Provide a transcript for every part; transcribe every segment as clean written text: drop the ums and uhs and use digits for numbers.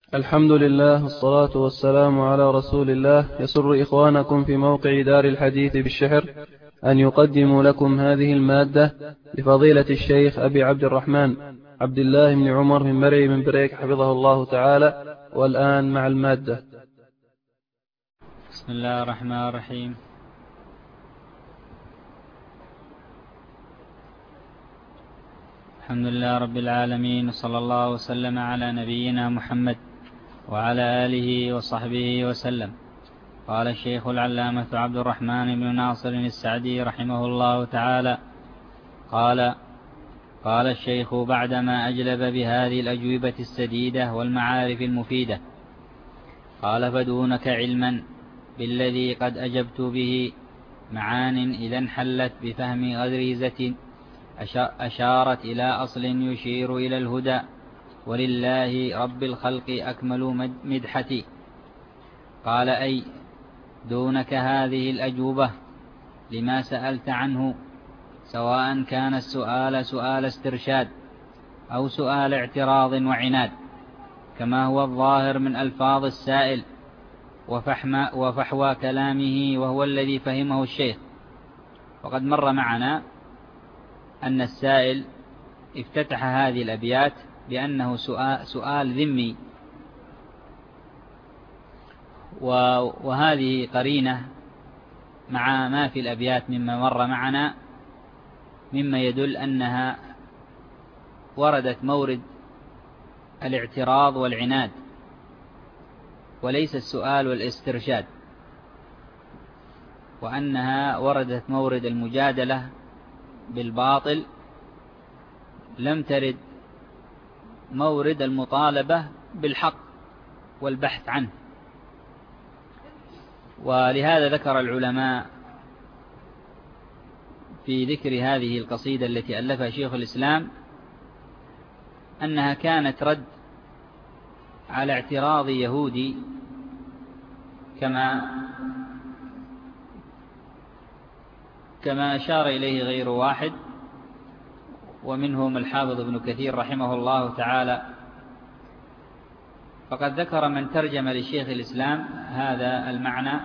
الحمد لله والصلاة والسلام على رسول الله. يسر إخوانكم في موقع دار الحديث بالشحر أن يقدموا لكم هذه المادة لفضيلة الشيخ أبي عبد الرحمن عبد الله بن عمر من مرعي من بريك حفظه الله تعالى. والآن مع المادة. بسم الله الرحمن الرحيم. الحمد لله رب العالمين، وصلى الله وسلم على نبينا محمد وعلى آله وصحبه وسلم. قال الشيخ العلامة عبد الرحمن بن ناصر السعدي رحمه الله تعالى: قال الشيخ بعدما أجلب بهذه الأجوبة السديدة والمعارف المفيدة، قال: فدونك علما بالذي قد أجبت به معان إذا انحلت بفهم غريزة أشارت إلى أصل يشير إلى الهدى، ولله رب الخلق أكمل مدحتي. قال: أي دونك هذه الأجوبة لما سألت عنه، سواء كان السؤال سؤال استرشاد أو سؤال اعتراض وعناد، كما هو الظاهر من ألفاظ السائل وفحوى كلامه، وهو الذي فهمه الشيخ. وقد مر معنا أن السائل افتتح هذه الأبيات بأنه سؤال ذمي، وهذه قرينة مع ما في الأبيات مما مر معنا، مما يدل أنها وردت مورد الاعتراض والعناد، وليس السؤال والاسترشاد، وأنها وردت مورد المجادلة بالباطل، لم ترد مورد المطالبة بالحق والبحث عنه. ولهذا ذكر العلماء في ذكر هذه القصيدة التي ألفها شيخ الإسلام أنها كانت رد على اعتراض يهودي، كما أشار إليه غير واحد، ومنهم الحافظ ابن كثير رحمه الله تعالى. فقد ذكر من ترجم لشيخ الإسلام هذا المعنى،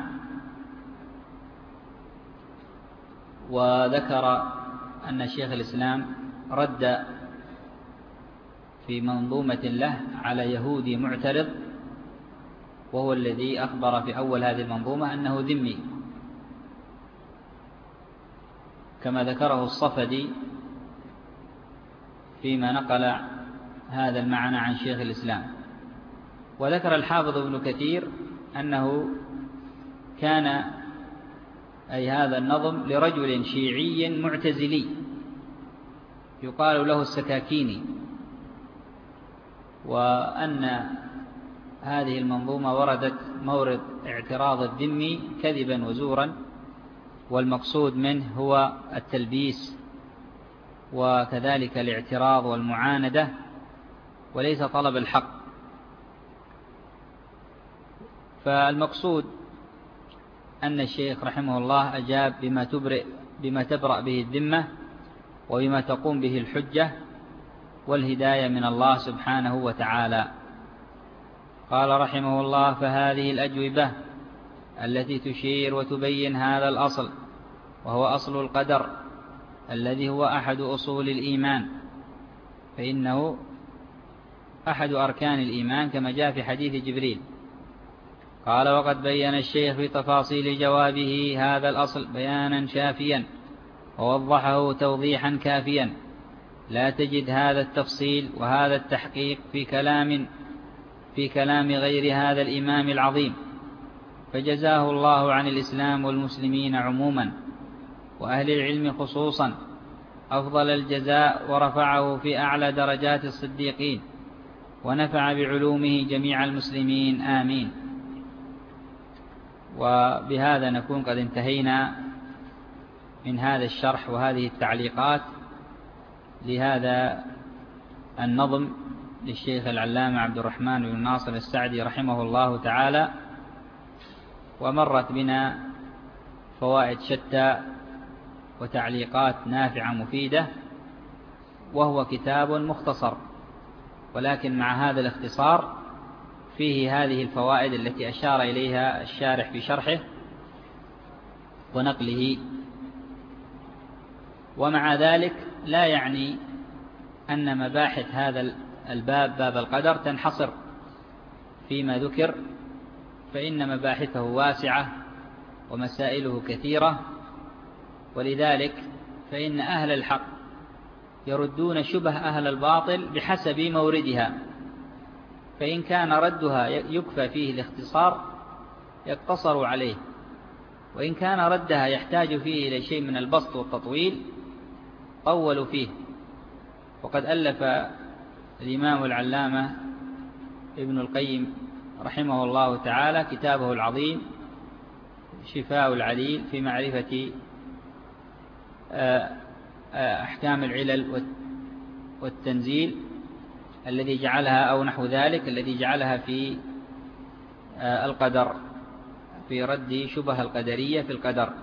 وذكر أن شيخ الإسلام رد في منظومة له على يهودي معترض، وهو الذي أخبر في أول هذه المنظومة أنه ذمي، كما ذكره الصفدي فيما نقل هذا المعنى عن شيخ الإسلام. وذكر الحافظ ابن كثير أنه كان أي هذا النظم لرجل شيعي معتزلي يقال له السكاكيني، وأن هذه المنظومة وردت مورد اعتراض الذمي كذبا وزورا، والمقصود منه هو التلبيس وكذلك الاعتراض والمعاندة، وليس طلب الحق. فالمقصود أن الشيخ رحمه الله أجاب بما تبرأ به الذمة، وبما تقوم به الحجة والهداية من الله سبحانه وتعالى. قال رحمه الله: فهذه الأجوبة التي تشير وتبين هذا الأصل، وهو أصل القدر الذي هو أحد أصول الإيمان، فإنه أحد أركان الإيمان كما جاء في حديث جبريل. قال: وقد بين الشيخ في تفاصيل جوابه هذا الأصل بيانا شافيا، ووضحه توضيحا كافيا، لا تجد هذا التفصيل وهذا التحقيق في كلام غير هذا الإمام العظيم، فجزاه الله عن الإسلام والمسلمين عموما وأهل العلم خصوصا أفضل الجزاء، ورفعه في أعلى درجات الصديقين، ونفع بعلومه جميع المسلمين، آمين. وبهذا نكون قد انتهينا من هذا الشرح وهذه التعليقات لهذا النظم للشيخ العلامة عبد الرحمن بن ناصر السعدي رحمه الله تعالى. ومرت بنا فوائد شتى وتعليقات نافعة مفيدة، وهو كتاب مختصر، ولكن مع هذا الاختصار فيه هذه الفوائد التي أشار إليها الشارح في شرحه ونقله. ومع ذلك لا يعني أن مباحث هذا الباب، باب القدر، تنحصر فيما ذكر، فإن مباحثه واسعة ومسائله كثيرة. ولذلك فإن أهل الحق يردون شبه أهل الباطل بحسب موردها، فإن كان ردها يكفى فيه الاختصار يقتصر عليه، وإن كان ردها يحتاج فيه إلى شيء من البسط والتطويل طولوا فيه. وقد ألف الإمام العلامة ابن القيم رحمه الله تعالى كتابه العظيم شفاء العليل في معرفة أحكام العلل والتنزيل، الذي جعلها أو نحو ذلك الذي جعلها في القدر، في رد شبه القدرية في القدر.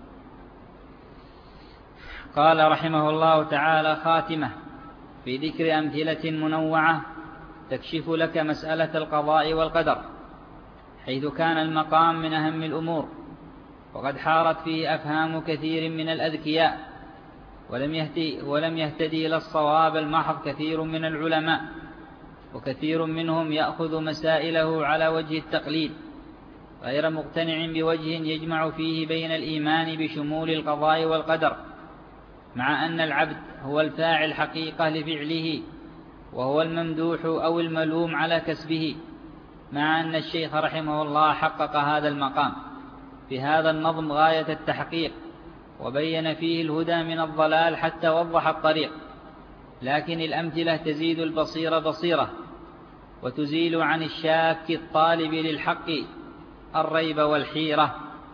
قال رحمه الله تعالى: خاتمة في ذكر أمثلة منوعة تكشف لك مسألة القضاء والقدر، حيث كان المقام من أهم الأمور، وقد حارت فيه أفهام كثير من الأذكياء، ولم يهتدي إلى الصواب المحض كثير من العلماء، وكثير منهم يأخذ مسائله على وجه التقليد غير مقتنع بوجه يجمع فيه بين الإيمان بشمول القضاء والقدر، مع أن العبد هو الفاعل حقيقة لفعله، وهو الممدوح أو الملوم على كسبه، مع أن الشيخ رحمه الله حقق هذا المقام في هذا النظم غاية التحقيق، وبين فيه الهدى من الضلال حتى وضح الطريق. لكن الأمثلة تزيد البصيرة بصيرة، وتزيل عن الشاك الطالب للحق الريب والحيرة.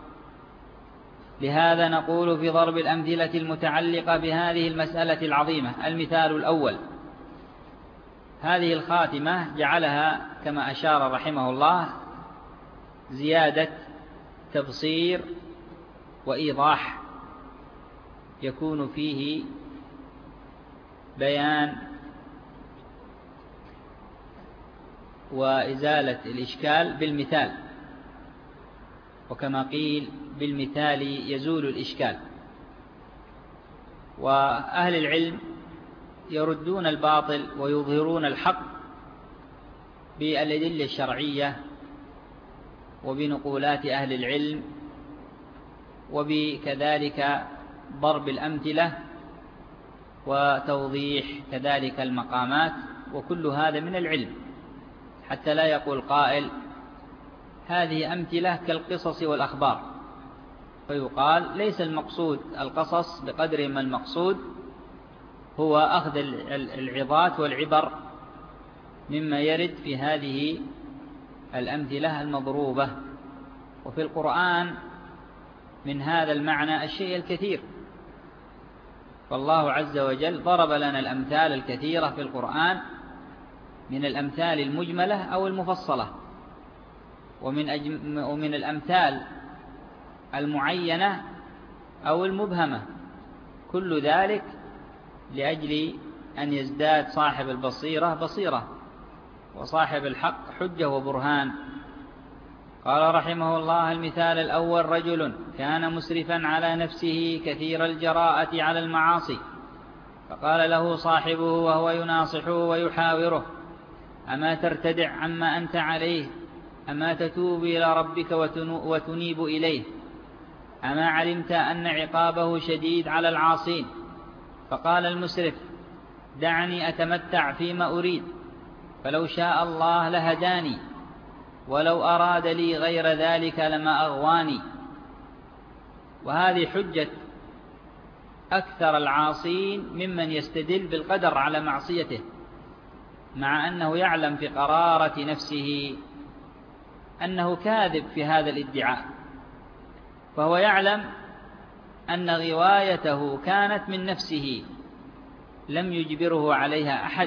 لهذا نقول في ضرب الأمثلة المتعلقة بهذه المسألة العظيمة: المثال الأول، هذه الخاتمة جعلها كما أشار رحمه الله زيادة تبصير وإيضاح، يكون فيه بيان وإزالة الإشكال بالمثال، وكما قيل بالمثال يزول الإشكال. وأهل العلم يردون الباطل ويظهرون الحق بالأدلة الشرعية وبنقولات أهل العلم، وبكذلك ضرب الأمثلة وتوضيح كذلك المقامات، وكل هذا من العلم، حتى لا يقول قائل هذه أمثلة كالقصص والأخبار، فيقال ليس المقصود القصص بقدر ما المقصود هو أخذ العظات والعبر مما يرد في هذه الأمثلة المضروبة. وفي القرآن من هذا المعنى الشيء الكثير، فالله عز وجل ضرب لنا الأمثال الكثيرة في القرآن، من الأمثال المجملة أو المفصلة، ومن الأمثال المعينة أو المبهمة، كل ذلك لأجل أن يزداد صاحب البصيرة بصيرة، وصاحب الحق حجة وبرهان. قال رحمه الله: المثال الأول: رجل كان مسرفا على نفسه كثير الجراءة على المعاصي، فقال له صاحبه وهو يناصحه ويحاوره: أما ترتدع عما أنت عليه؟ أما تتوب إلى ربك وتنيب إليه؟ أما علمت أن عقابه شديد على العاصين؟ فقال المسرف: دعني أتمتع فيما أريد، فلو شاء الله لهداني، ولو أراد لي غير ذلك لما أغواني. وهذه حجة أكثر العاصين ممن يستدل بالقدر على معصيته، مع أنه يعلم في قرارة نفسه أنه كاذب في هذا الادعاء، فهو يعلم أن غوايته كانت من نفسه لم يجبره عليها أحد.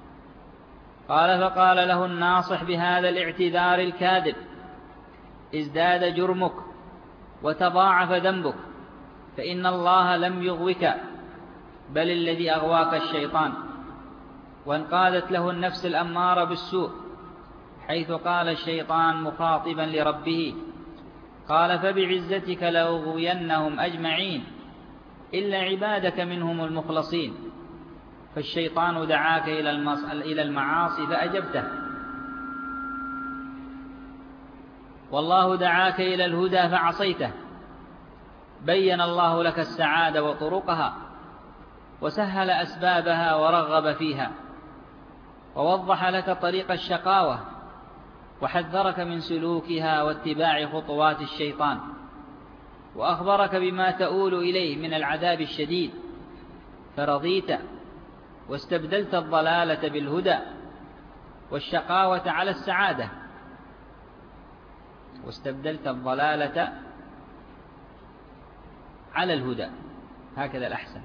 فقال له الناصح بهذا الاعتذار الكاذب: ازداد جرمك وتضاعف ذنبك، فإن الله لم يغوك، بل الذي أغواك الشيطان، وانقادت له النفس الأمارة بالسوء، حيث قال الشيطان مخاطبا لربه: قال فبعزتك لأغوينهم أجمعين إلا عبادك منهم المخلصين. فالشيطان دعاك إلى المعاصي فأجبته، والله دعاك إلى الهدى فعصيته. بين الله لك السعادة وطرقها، وسهل أسبابها ورغب فيها، ووضح لك طريق الشقاوة، وحذرك من سلوكها واتباع خطوات الشيطان، وأخبرك بما تؤول إليه من العذاب الشديد، فرضيت واستبدلت الضلالة بالهدى والشقاوة على السعادة، واستبدلت الضلالة على الهدى، هكذا الأحسن.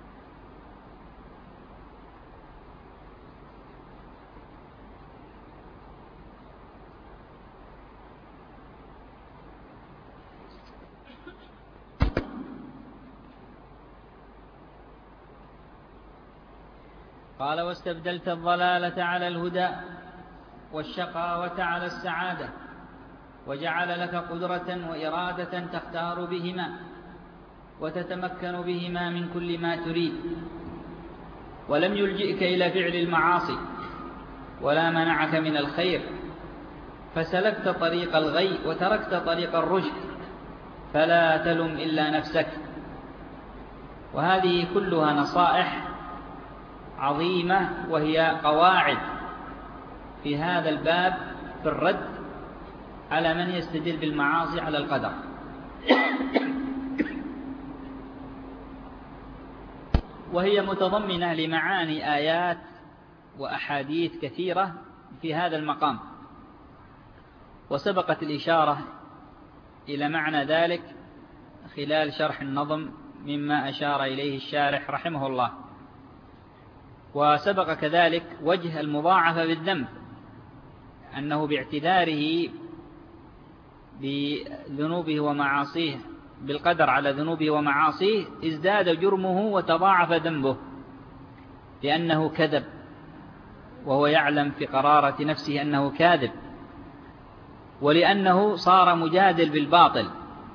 قال: واستبدلت الضلالة على الهدى والشقاوة على السعادة، وجعل لك قدرة وإرادة تختار بهما وتتمكن بهما من كل ما تريد، ولم يلجئك إلى فعل المعاصي ولا منعك من الخير، فسلكت طريق الغي وتركت طريق الرشد، فلا تلم إلا نفسك. وهذه كلها نصائح عظيمة، وهي قواعد في هذا الباب في الرد على من يستدل بالمعاصي على القدر. وهي متضمنة لمعاني آيات وأحاديث كثيرة في هذا المقام، وسبقت الإشارة إلى معنى ذلك خلال شرح النظم مما أشار إليه الشارح رحمه الله. وسبق كذلك وجه المضاعفة بالذنب، أنه باعتذاره بذنوبه ومعاصيه بالقدر على ذنوبه ومعاصيه ازداد جرمه وتضاعف ذنبه، لأنه كذب وهو يعلم في قرارة نفسه أنه كاذب، ولأنه صار مجادل بالباطل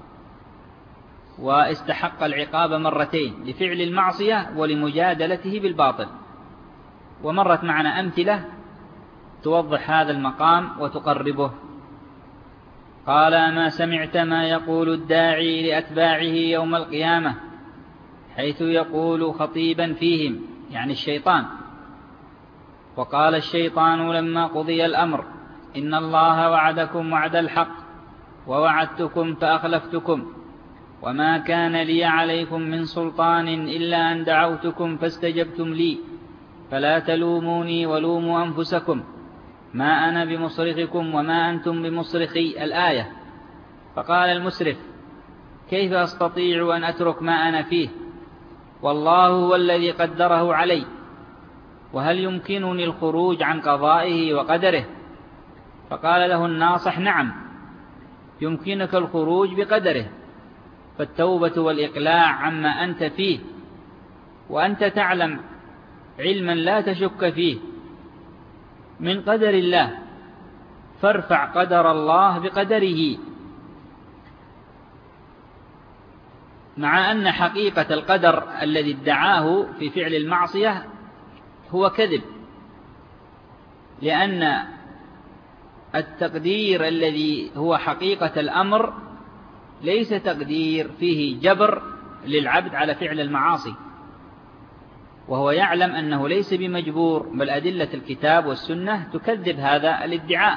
واستحق العقاب مرتين، لفعل المعصية ولمجادلته بالباطل. ومرت معنا أمثلة توضح هذا المقام وتقربه. قال: ما سمعت ما يقول الداعي لأتباعه يوم القيامة، حيث يقول خطيبا فيهم، يعني الشيطان: وقال الشيطان لما قضي الأمر إن الله وعدكم وعد الحق ووعدتكم فأخلفتكم، وما كان لي عليكم من سلطان إلا أن دعوتكم فاستجبتم لي، فلا تلوموني ولوموا أنفسكم، ما أنا بمصرخكم وما أنتم بمصرخي. الآية. فقال المسرف: كيف أستطيع أن أترك ما أنا فيه، والله هو الذي قدره علي، وهل يمكنني الخروج عن قضائه وقدره؟ فقال له الناصح: نعم، يمكنك الخروج بقدره، فالتوبة والإقلاع عما أنت فيه، وأنت تعلم علما لا تشك فيه من قدر الله، فارفع قدر الله بقدره. مع أن حقيقة القدر الذي ادعاه في فعل المعصية هو كذب، لأن التقدير الذي هو حقيقة الأمر ليس تقدير فيه جبر للعبد على فعل المعاصي، وهو يعلم أنه ليس بمجبور، بل أدلة الكتاب والسنة تكذب هذا الادعاء.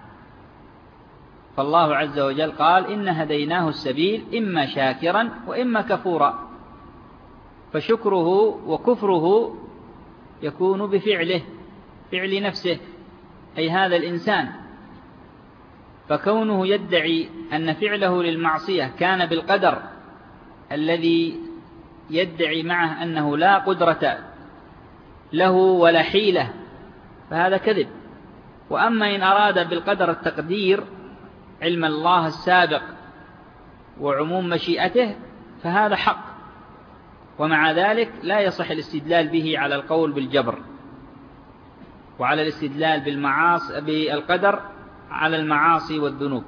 فالله عز وجل قال: إن هديناه السبيل إما شاكرا وإما كفورا، فشكره وكفره يكون بفعله، فعل نفسه، أي هذا الإنسان. فكونه يدعي أن فعله للمعصية كان بالقدر الذي يدعي معه أنه لا قدرة له ولا حيلة، فهذا كذب. وأما إن أراد بالقدر التقدير، علم الله السابق وعموم مشيئته، فهذا حق، ومع ذلك لا يصح الاستدلال به على القول بالجبر، وعلى الاستدلال بالقدر على المعاصي والذنوب.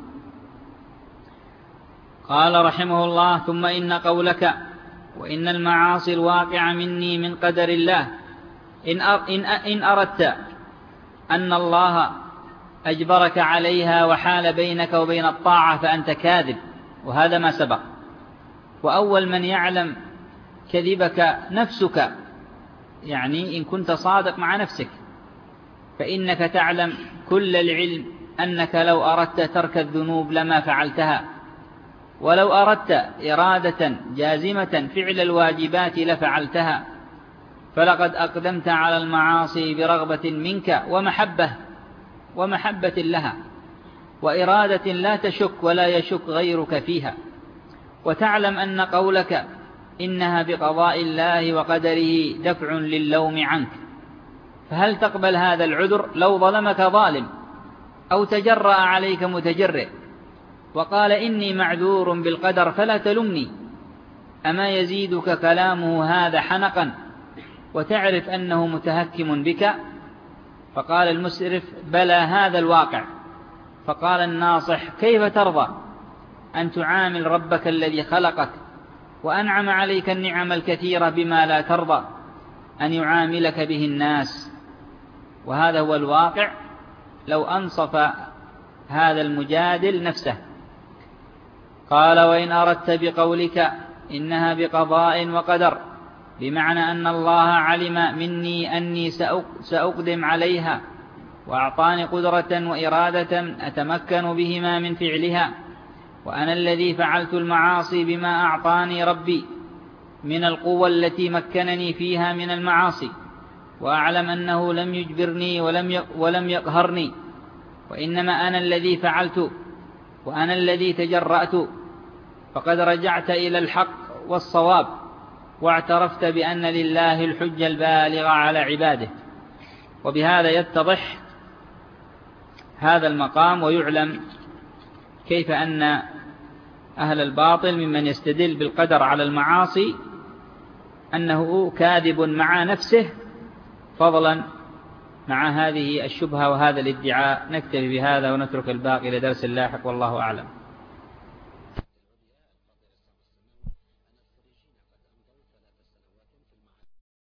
قال رحمه الله: ثم إن قولك وإن المعاصي الواقع مني من قدر الله إن أردت أن الله أجبرك عليها وحال بينك وبين الطاعة فأنت كاذب، وهذا ما سبق. وأول من يعلم كذبك نفسك، يعني إن كنت صادق مع نفسك، فإنك تعلم كل العلم أنك لو أردت ترك الذنوب لما فعلتها، ولو أردت إرادة جازمة فعل الواجبات لفعلتها، فلقد أقدمت على المعاصي برغبة منك ومحبة لها، وإرادة لا تشك ولا يشك غيرك فيها. وتعلم أن قولك إنها بقضاء الله وقدره دفع للوم عنك، فهل تقبل هذا العذر لو ظلمك ظالم أو تجرأ عليك متجرئ وقال إني معذور بالقدر فلا تلمني؟ أما يزيدك كلامه هذا حنقا وتعرف أنه متهكم بك؟ فقال المسرف: بلى هذا الواقع. فقال الناصح: كيف ترضى أن تعامل ربك الذي خلقك وأنعم عليك النعم الكثيرة بما لا ترضى أن يعاملك به الناس؟ وهذا هو الواقع لو أنصف هذا المجادل نفسه. قال: وإن أردت بقولك إنها بقضاء وقدر بمعنى أن الله علم مني أني سأقدم عليها وأعطاني قدرة وإرادة أتمكن بهما من فعلها، وأنا الذي فعلت المعاصي بما أعطاني ربي من القوة التي مكنني فيها من المعاصي، وأعلم أنه لم يجبرني ولم يقهرني، وإنما أنا الذي فعلت وأنا الذي تجرأت، فقد رجعت إلى الحق والصواب واعترفت بأن لله الحجة البالغة على عباده. وبهذا يتضح هذا المقام ويعلم كيف أن أهل الباطل ممن يستدل بالقدر على المعاصي أنه كاذب مع نفسه، فضلا مع هذه الشبهة وهذا الادعاء. نكتفي بهذا ونترك الباقي لدرس لاحق، والله أعلم.